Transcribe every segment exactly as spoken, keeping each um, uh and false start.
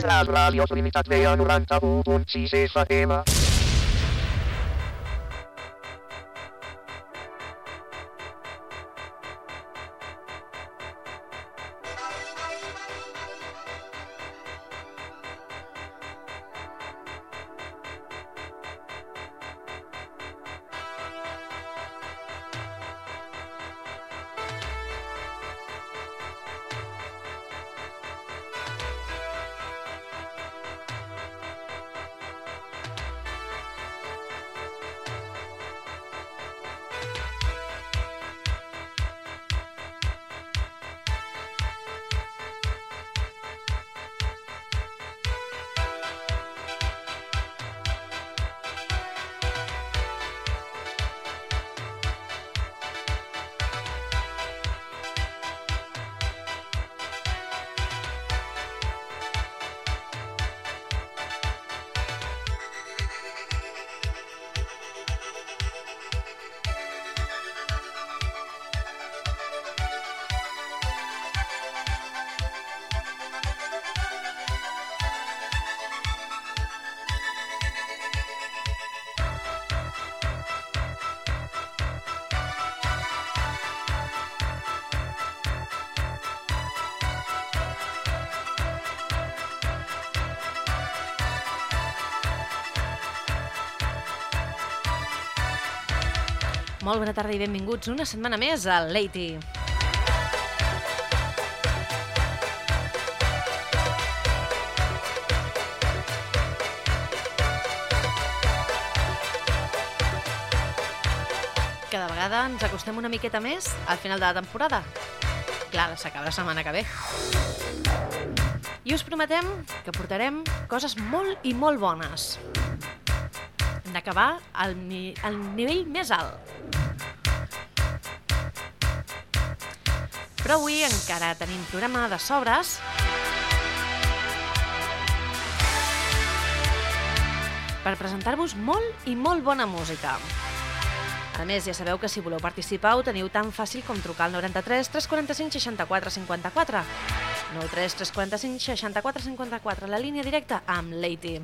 Les ràdios Limitat B a noranta-u punt sis F M. Molt bona tarda i benvinguts una setmana més a Lady. Cada vegada ens acostem una miqueta més al final de la temporada. Clar, s'acaba la setmana que ve. I us prometem que portarem coses molt i molt bones. Hem d'acabar al, ni- al nivell més alt. Però avui encara tenim programa de sobres per presentar-vos molt i molt bona música. A més, ja sabeu que si voleu participar ho teniu tan fàcil com trucar al noranta-tres tres quaranta-cinc seixanta-quatre cinquanta-quatre. noranta-tres tres quaranta-cinc seixanta-quatre cinquanta-quatre, la línia directa amb Lady.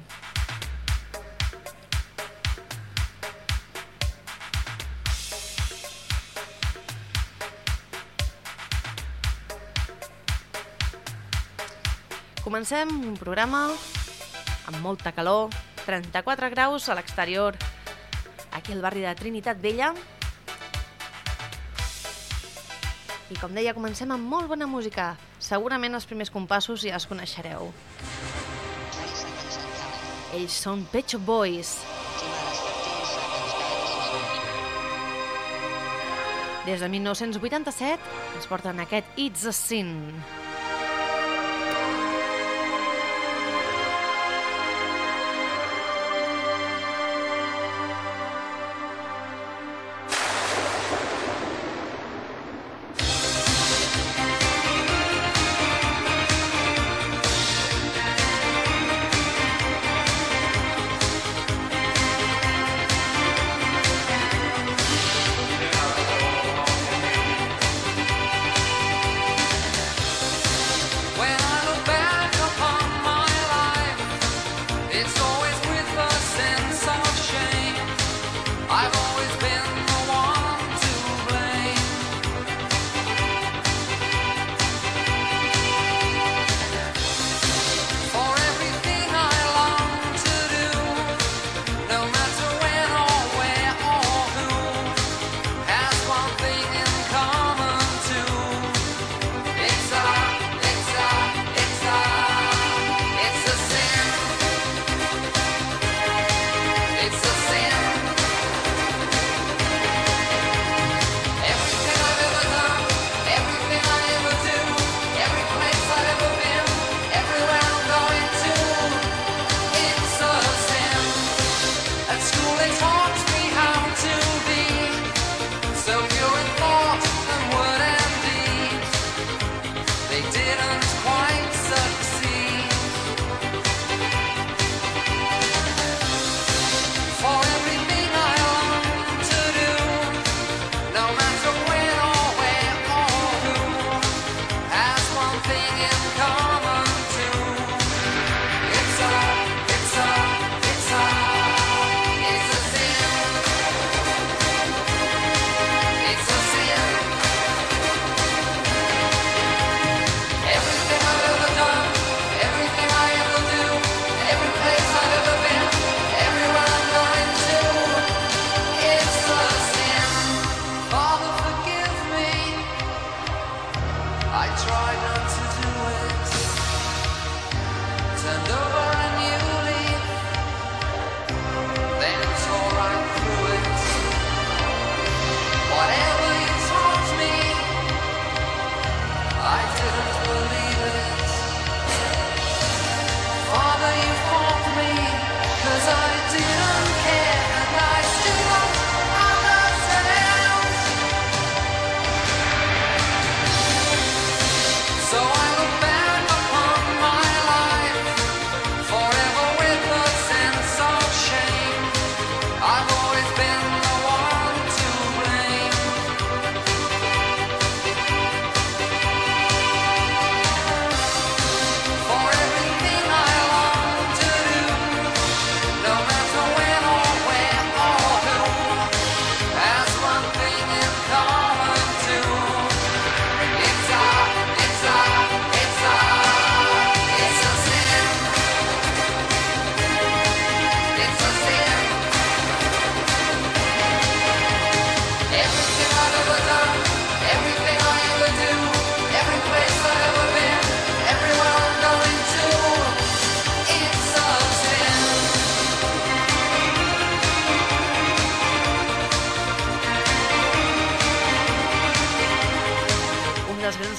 Comencem un programa amb molta calor, trenta-quatre graus a l'exterior, aquí al barri de Trinitat Vella. I com deia, comencem amb molt bona música. Segurament els primers compassos ja els coneixereu. Ells són Pet Shop Boys. Des de mil nou-cents vuitanta-set ens porten aquest It's a Sin.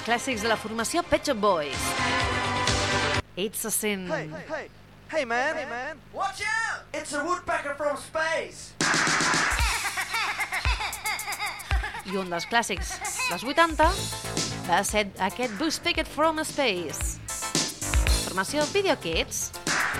clàssics de la formació Pet Shop Boys. It's a Sin. Hey, hey, hey man, hey man, watch out! It's a woodpecker from space! I un dels clàssics dels vuitanta va ser aquest Buzz Pickett from Space. Formació Video Kids.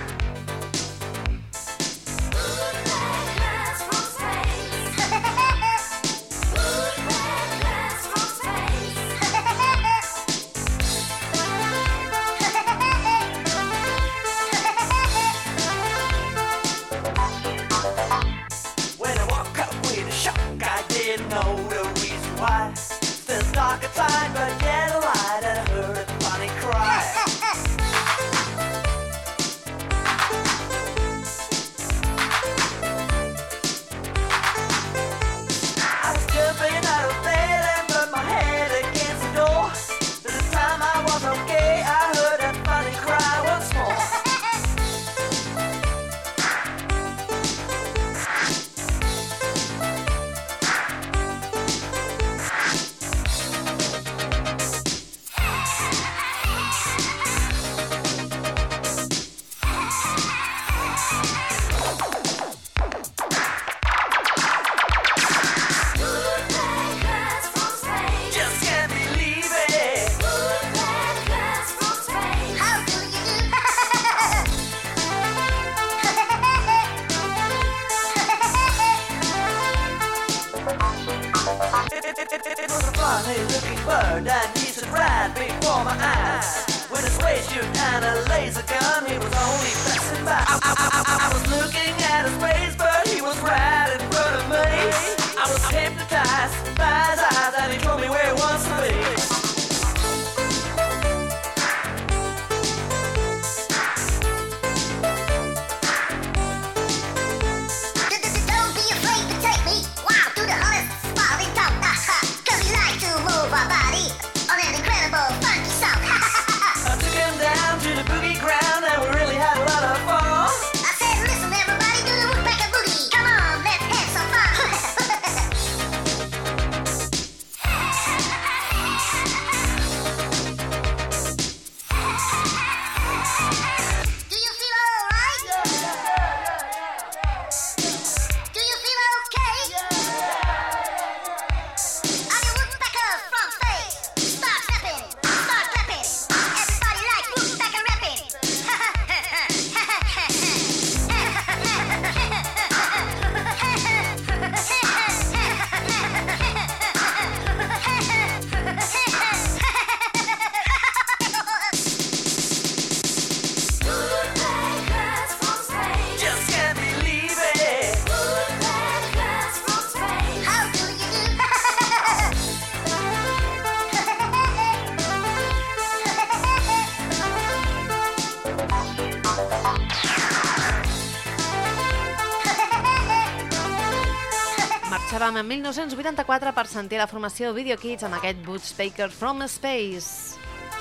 Marxàvem en mil nou-cents vuitanta-quatre per sentir la formació Video Kids amb aquest Buzz Pickett from Space.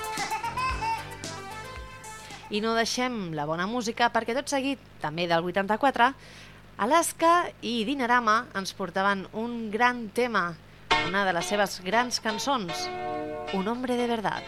I no deixem la bona música perquè tot seguit, també del vuitanta-quatre, Alaska i Dinarama ens portaven un gran tema, una de les seves grans cançons, Un hombre de verdad.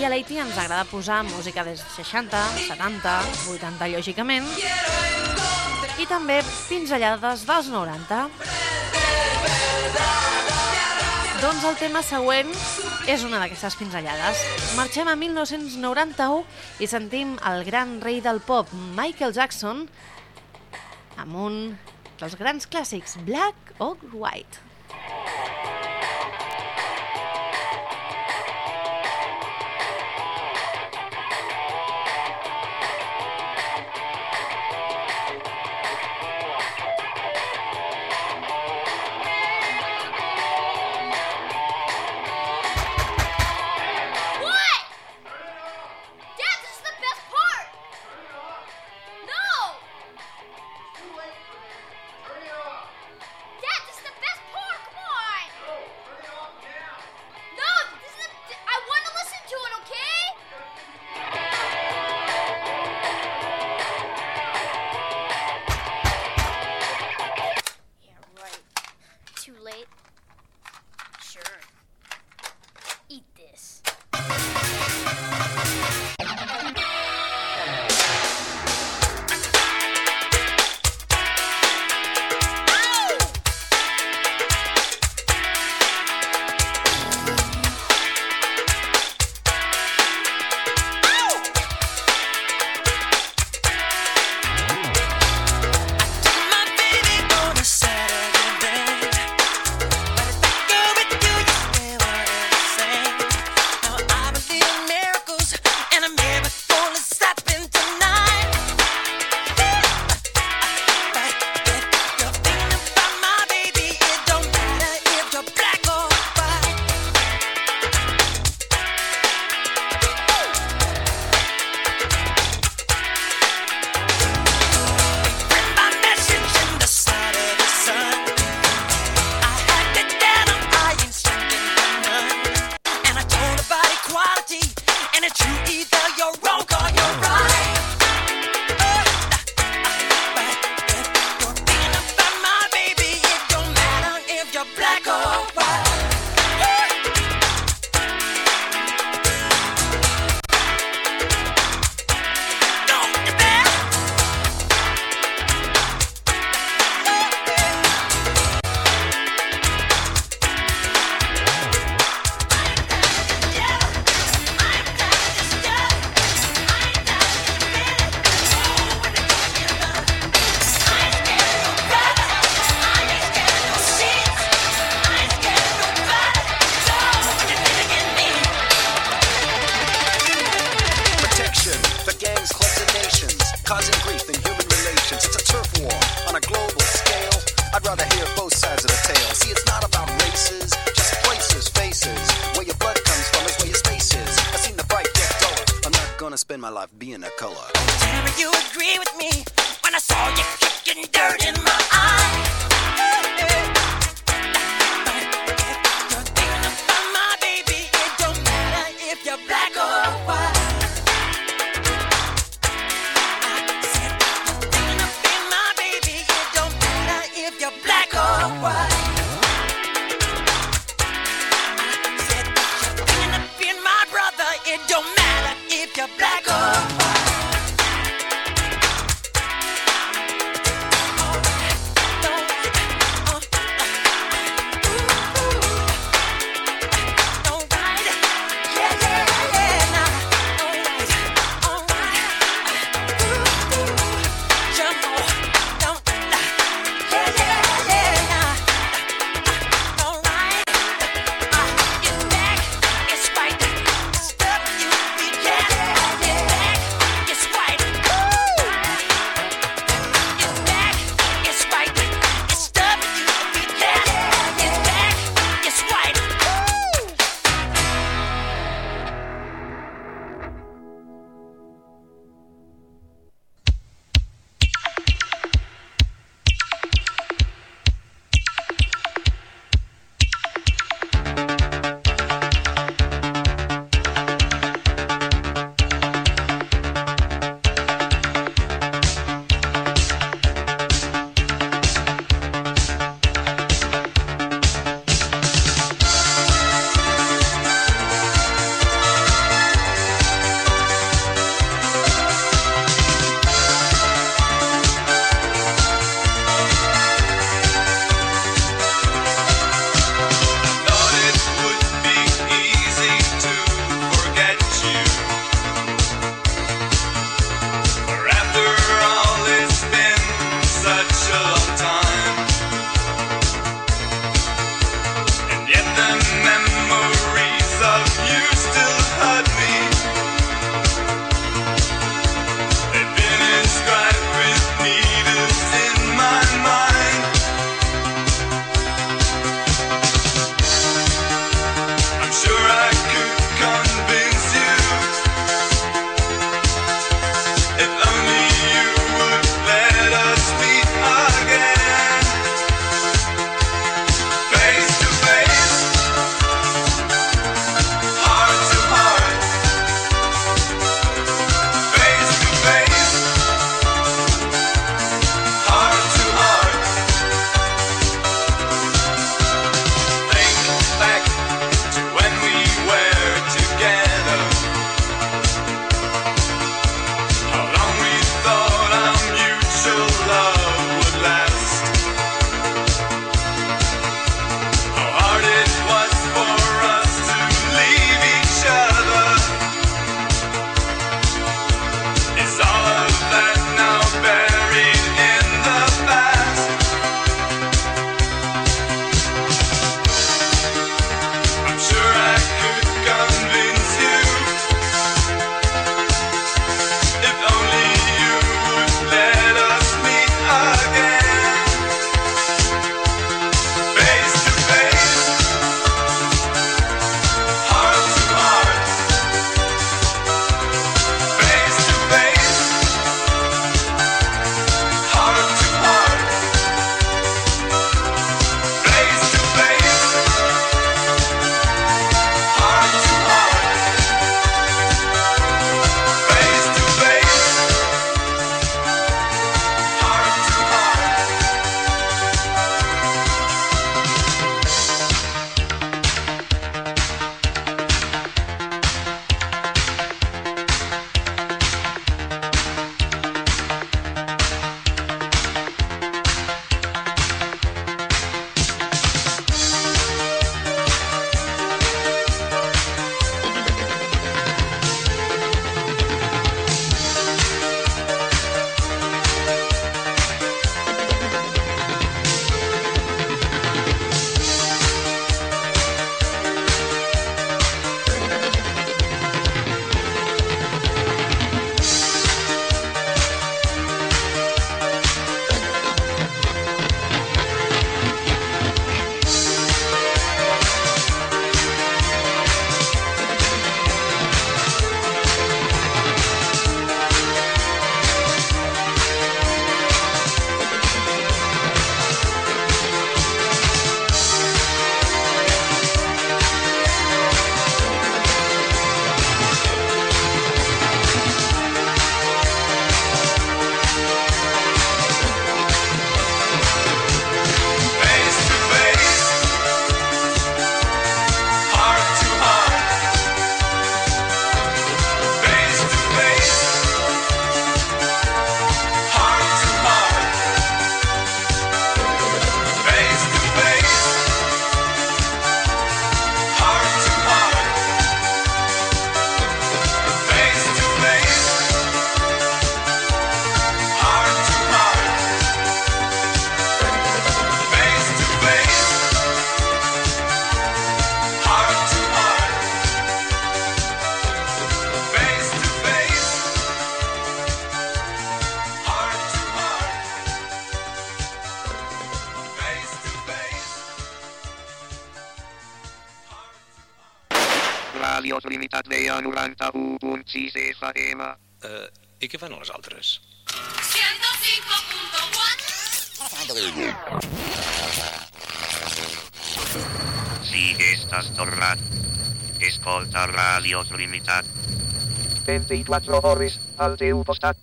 I a l'A T ens agrada posar música dels seixanta, setanta, vuitanta, lògicament, i també pinzellades dels noranta. Doncs el tema següent és una d'aquestes pinzellades. Marxem a mil nou-cents noranta-u i sentim el gran rei del pop, Michael Jackson, amb un dels grans clàssics, Black or White. Spend my life being a color. Tell me you agree with me when I saw you kicking dirt in my eye. You're thinking about my baby. It don't matter if you're black or white. I said you're thinking about my baby. It don't matter if you're black or white. I said you're thinking about my brother. It don't matter if you're black or white. Yeah. Ràdios Limitat Veia noranta-u punt sis F M. Uh, I què fan les altres? ciento cinco punto cuatro. Si estàs tornat, escolta Ràdios Limitat. vint-i-quatre hores al teu costat.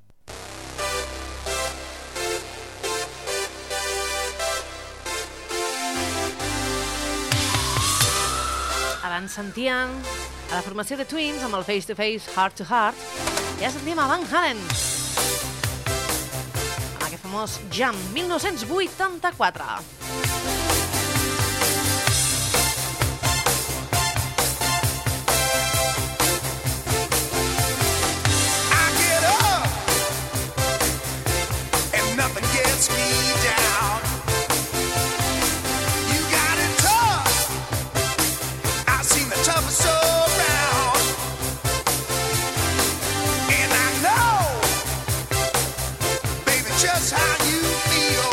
Abans sentíem a la formació de Twins amb el Face to Face, Heart to Heart. Ja sentíem a Van Halen amb aquest famós Jump, mil nou-cents vuitanta-quatre. Just how you feel.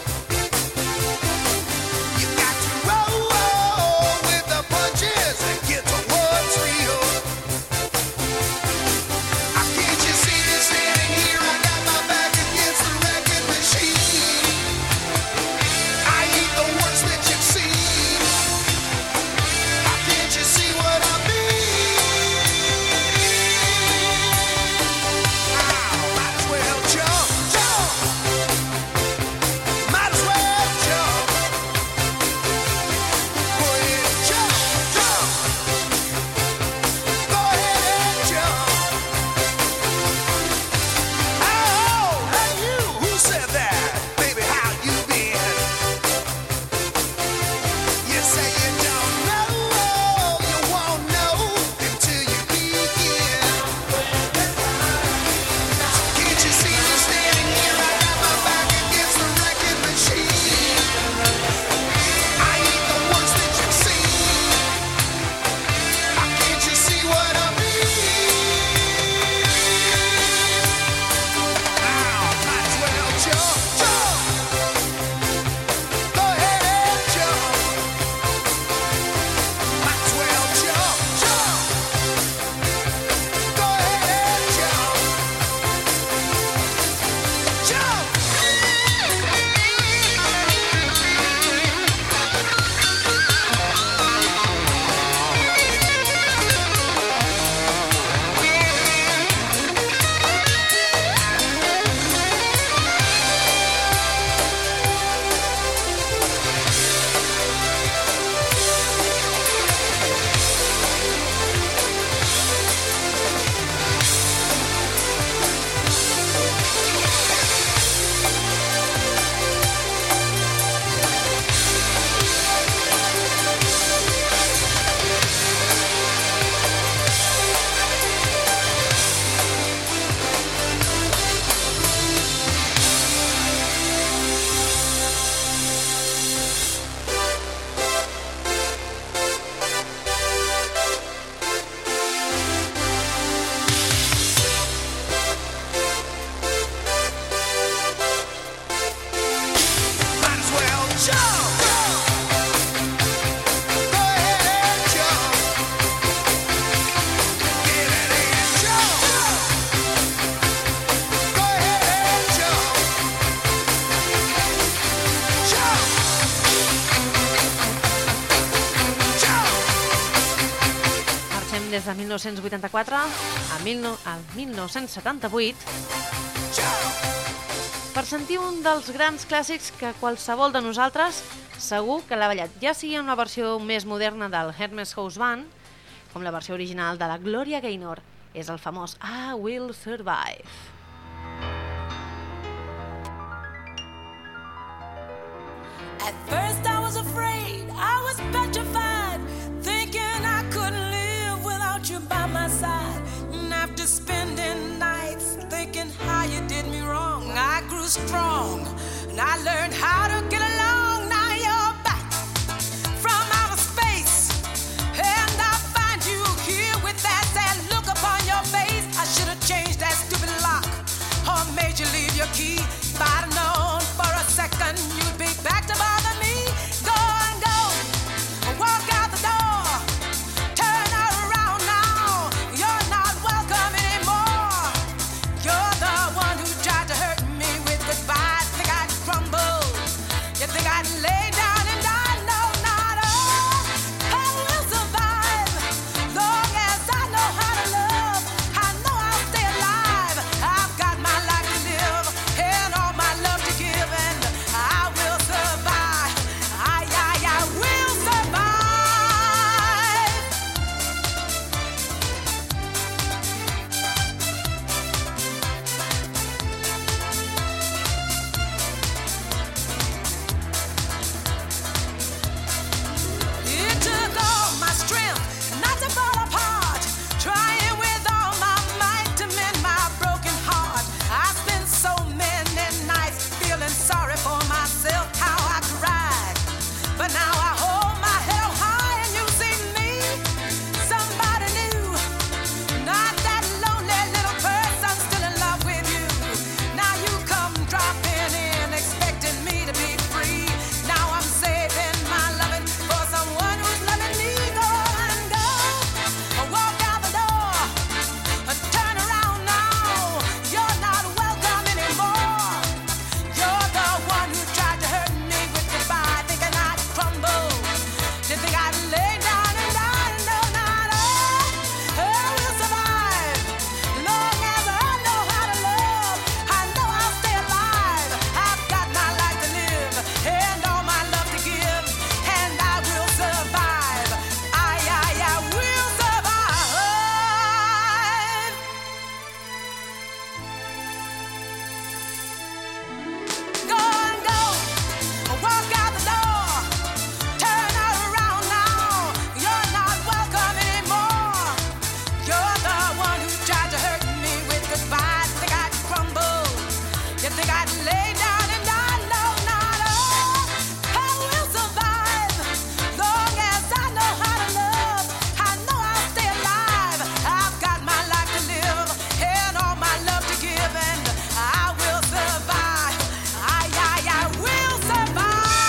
des de mil nou-cents vuitanta-quatre a, mil nou- a mil nou-cents setanta-vuit per sentir un dels grans clàssics que qualsevol de nosaltres segur que l'ha ballat, ja sigui una versió més moderna del Hermes House Band com la versió original de la Gloria Gaynor. És el famós I Will Survive. At first I was afraid, I was petrified, thinking I couldn't live without you by my side. And after spending nights thinking how you did me wrong, I grew strong and I learned how to get along. Now you're back from outer space and I find you here with that sad look upon your face. I should have changed that stupid lock or made you leave your key. If I'd have known for a second you'd be back to bother me. Go and go, walk out the door, turn around got laid down and I know not all I will survive. Long as I know how to love, I know I'll stay alive. I've got my life to live and all my love to give, and I will survive. I, I, I will survive.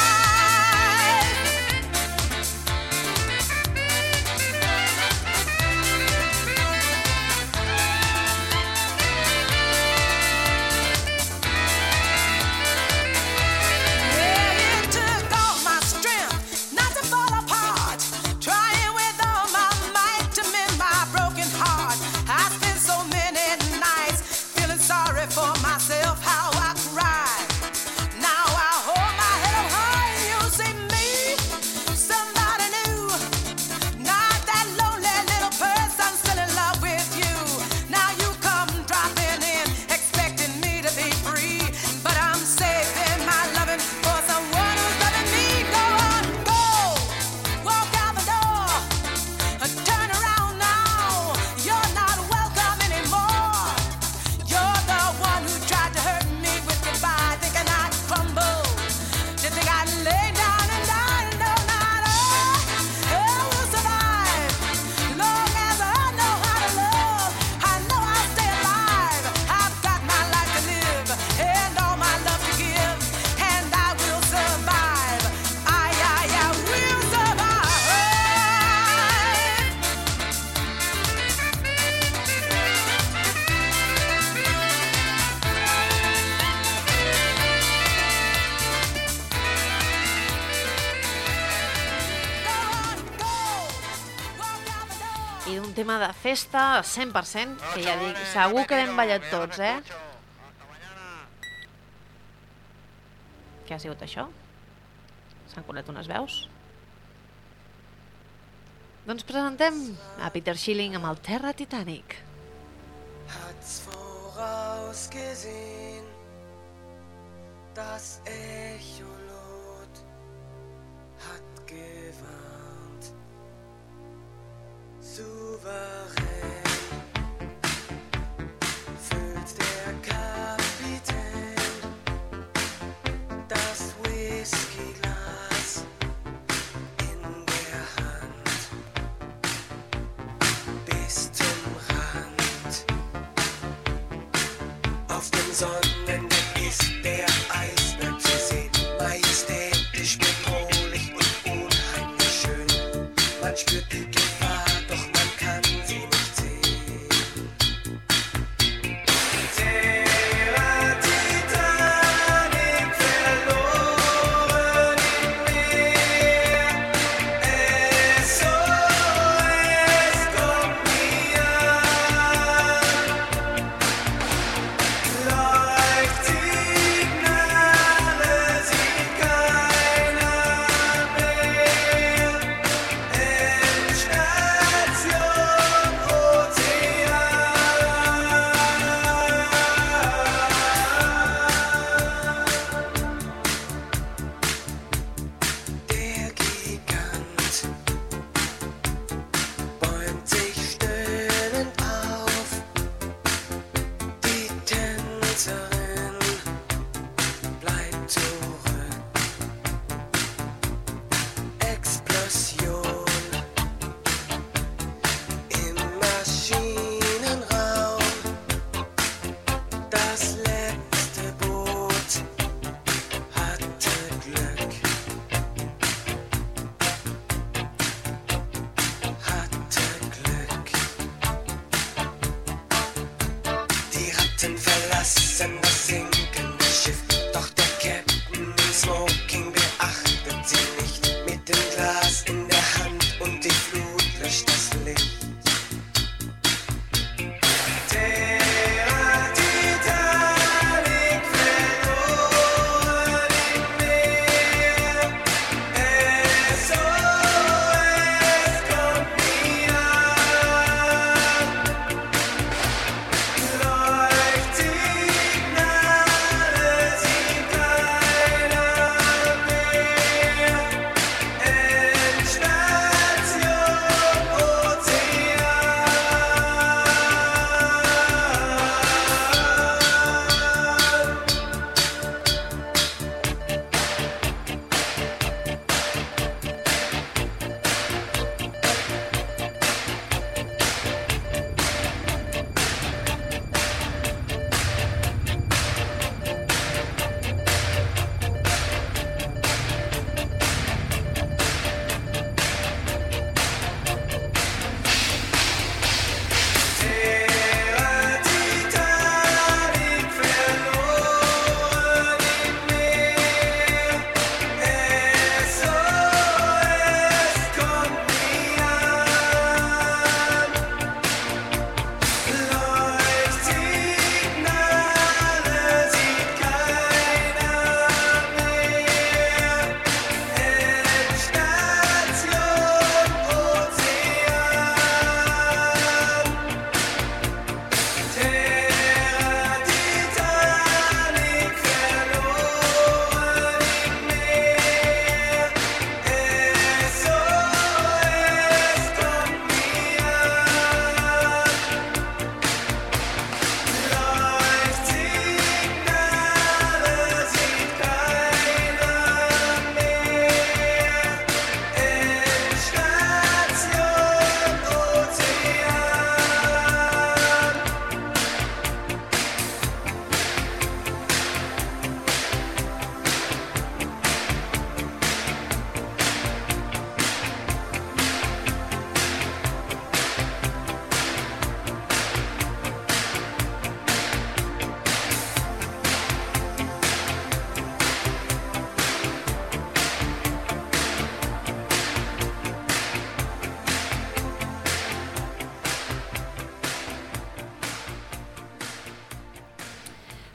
Yeah, it took all my strength not to fall apart, trying with all my might to mend my broken heart. I spent so many nights feeling sorry for myself, how I cried. Now I hold my head up high and you see me, somebody new, not that lonely little person still in love with you. Now you come dropping in, expecting me to be free, but I'm saving my loving for someone who's loving me. Go on, go, walk out the door, turn around now. You're not welcome anymore. You're the one who tried to hurt me with goodbye, thinking I'd crumble. You think I'd lay down and die? No, not all. I will survive. Long as I know how to love, I know I'll stay alive. I've got my life to live and all my love to give, and I will survive. I, I, I will survive. Go on, go, walk out the door. I un tema de festa cent per cent, que ja dic, segur que l'hem ballat tots, eh? Què ha sigut això? S'han colat unes veus? Doncs presentem a Peter Schilling amb el Terra Titanic. Hat's vorausgesehen, das Echolot hat gewarnt, souverän füllt der Kapitän das Whiskyglas in der Hand bis zum Rand. Auf dem Sonnendeck ist der Eisberg zu sehen, majestätisch, bedrohlich und unheimlich schön.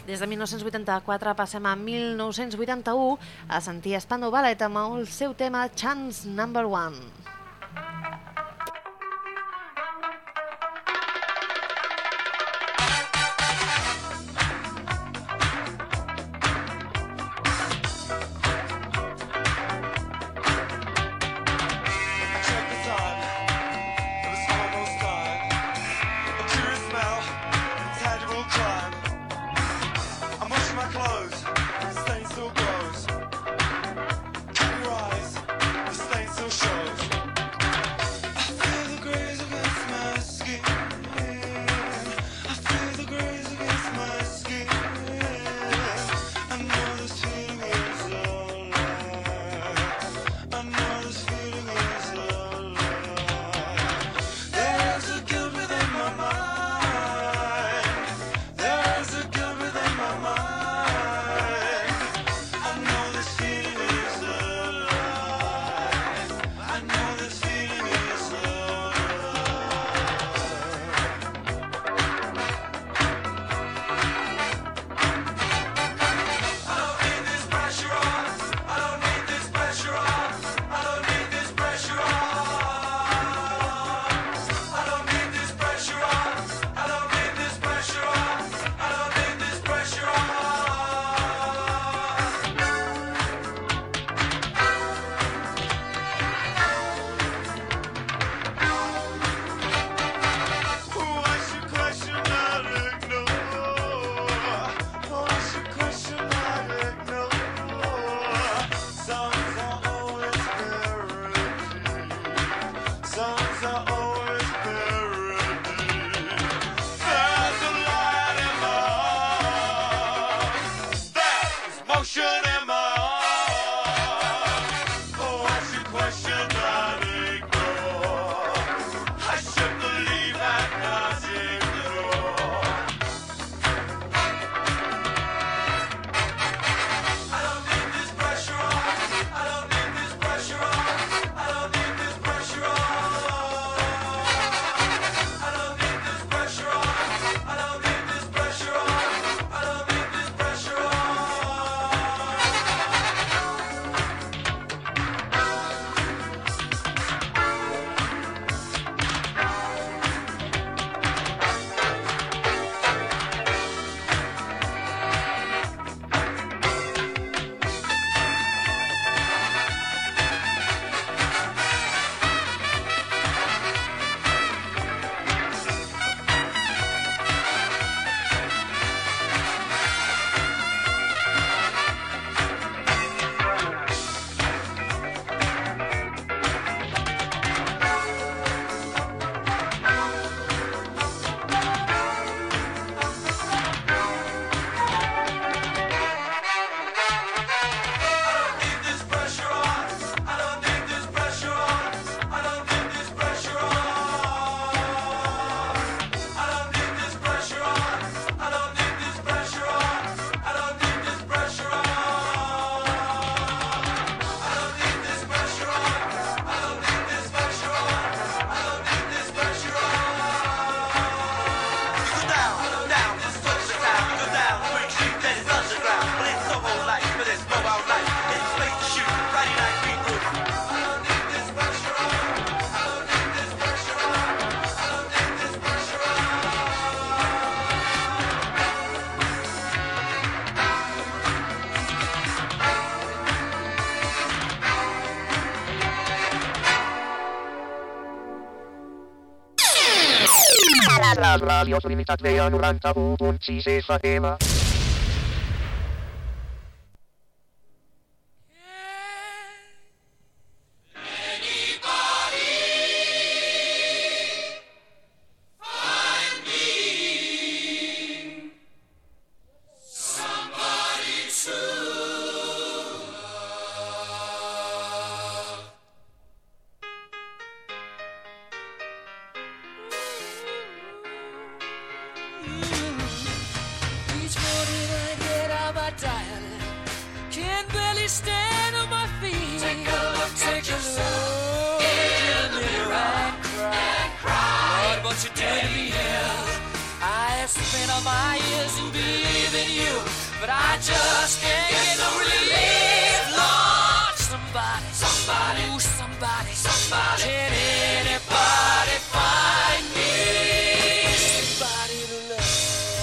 Des de mil nou-cents vuitanta-quatre passem a mil nou-cents vuitanta-u a sentir Spandau Ballet amb el seu tema Chance Number One. La Radio Trinitat Vella noranta-u punt sis F M. Spend ringing on my ears and believe in you, but I just can't get no relief. Lord, somebody, somebody, ooh, somebody, somebody, can anybody find me somebody to love?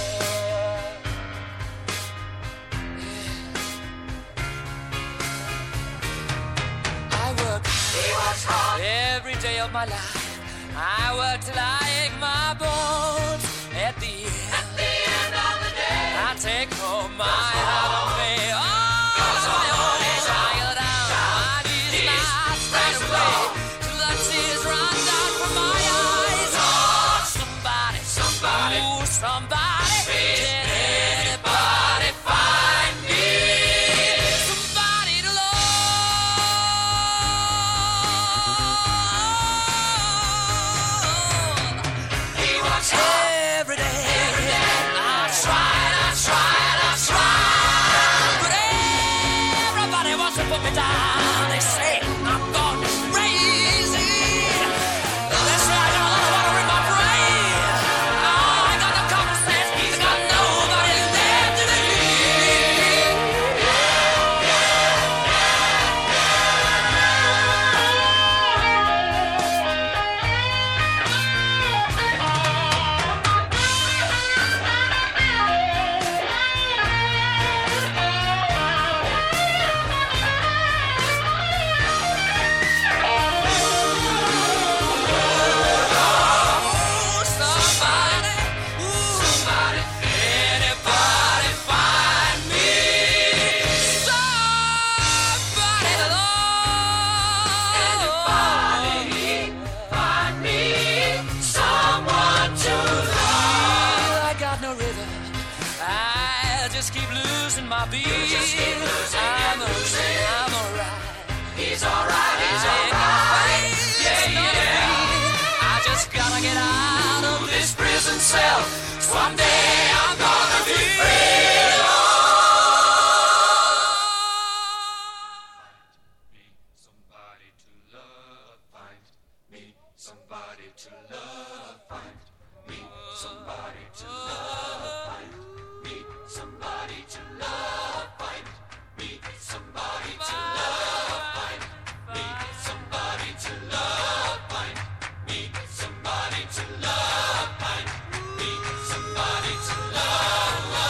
Yeah. I work, he works hard every day of my life. I work till I ache my bones. At the end, at the end of the day, I take home my heart of me. Oh, my own age, I go down. My knees not straight away till the tears run down from my eyes. Oh, somebody, somebody, ooh, somebody, can anybody find me somebody to love? He works every day. I tried, I tried, I tried, but everybody wants to put me down. They say I'm gone crazy. They say I got a lot of water in my brain. Oh, I got no common sense. I got nobody there to believe. Oh, somebody, ooh, somebody, anybody find me somebody to love? Anybody find me someone to love? I got no rhythm. I just keep losing my beat. I'm losing. I'm alright. He's alright. He's alright. Yeah, yeah. I just gotta get out of this prison cell. Someday I'm gonna be free. Somebody to love, find me somebody to love, find me somebody to love, find me somebody to love, find me somebody to love, find me somebody to love, find me somebody to love, find me somebody to love.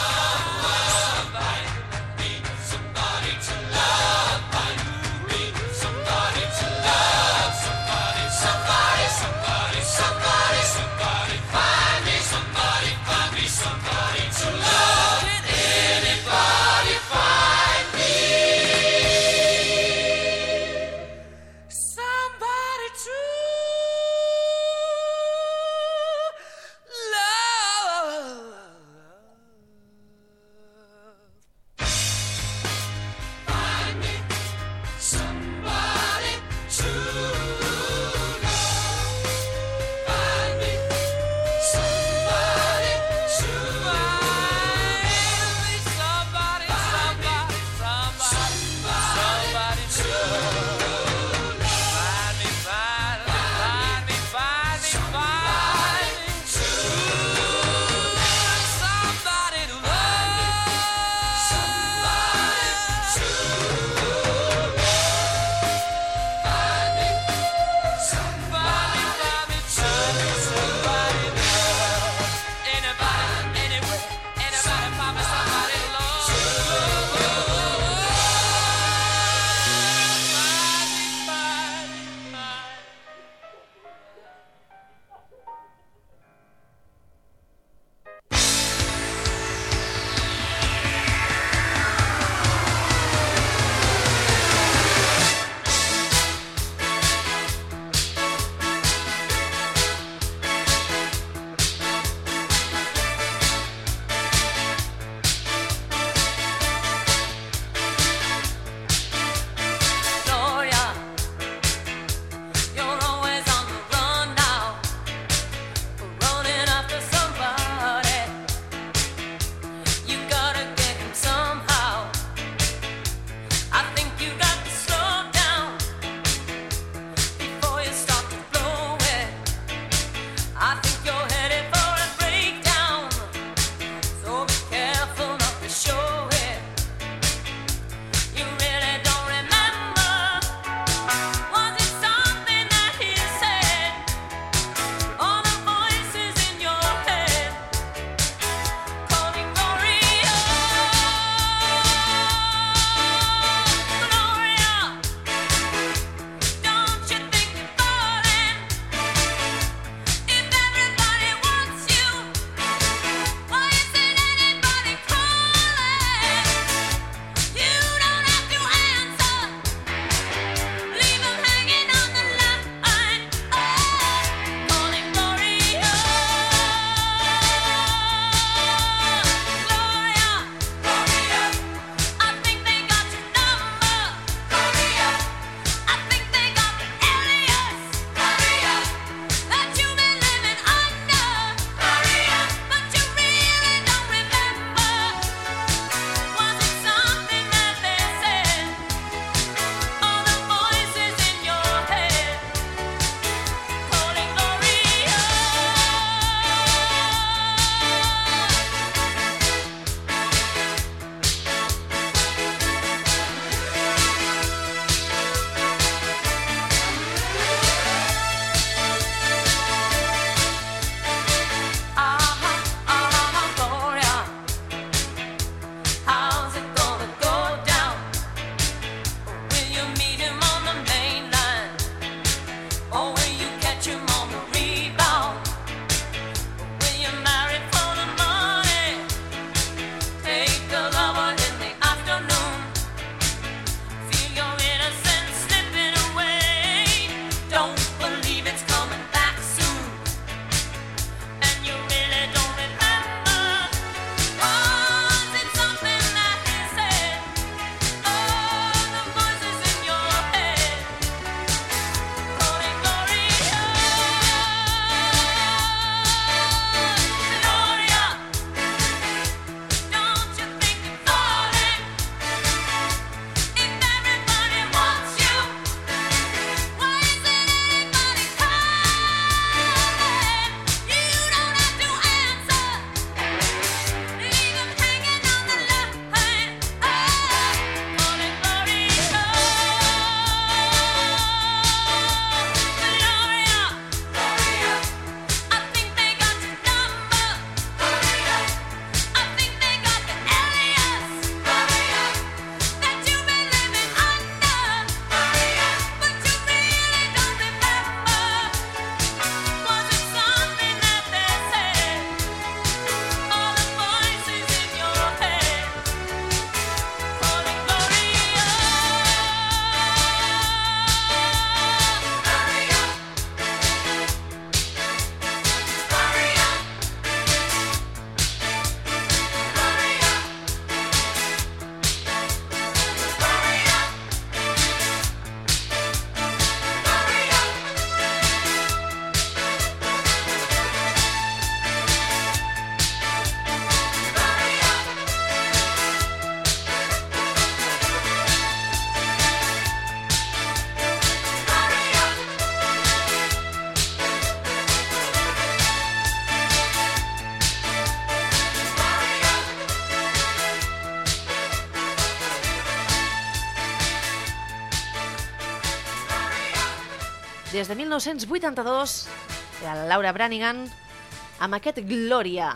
des de mil nou-cents vuitanta-dos, de la Laura Branigan, amb aquest Glòria.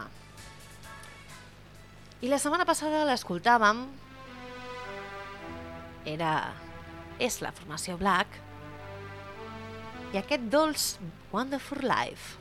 I la setmana passada l'escoltàvem, era... és la formació Black, i aquest dolç Wonderful Life.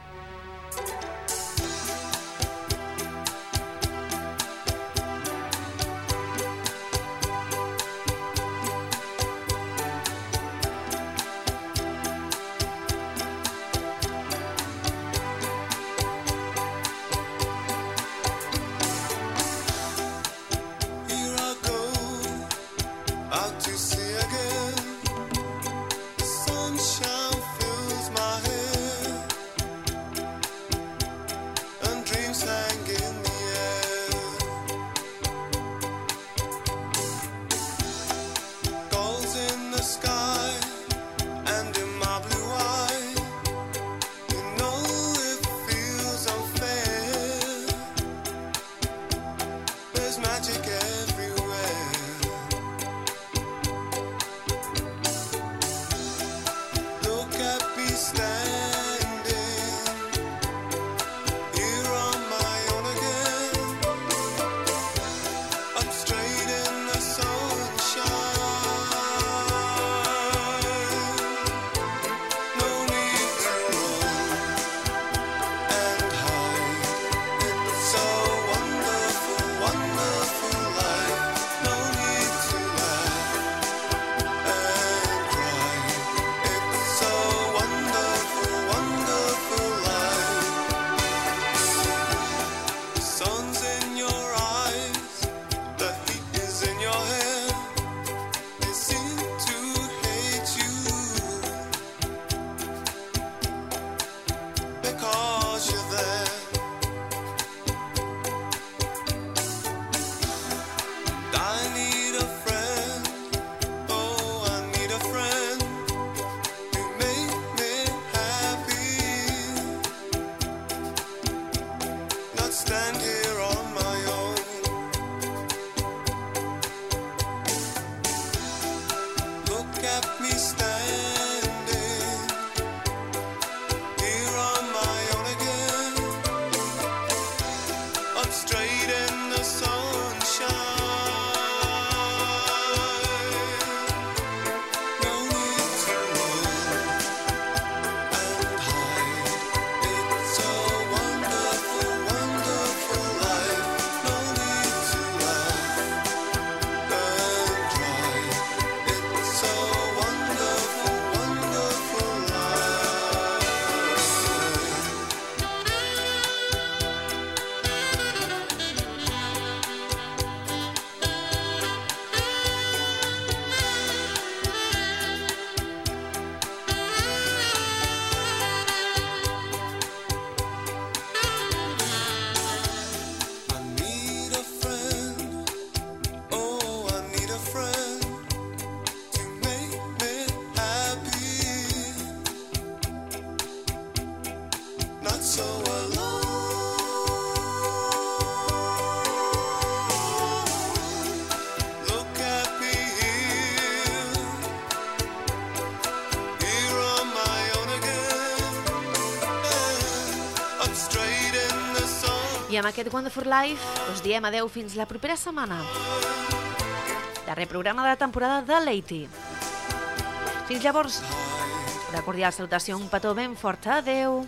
I amb aquest Wonderful Life us diem adeu fins la propera setmana. Darrer programa de la temporada de Lady. Fins llavors, una cordial salutació, un petó ben fort. Adeu.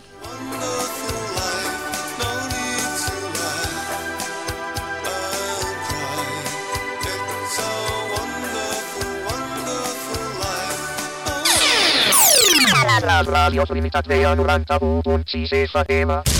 Les ràdios Limitat Vea noranta-u punt sis F M.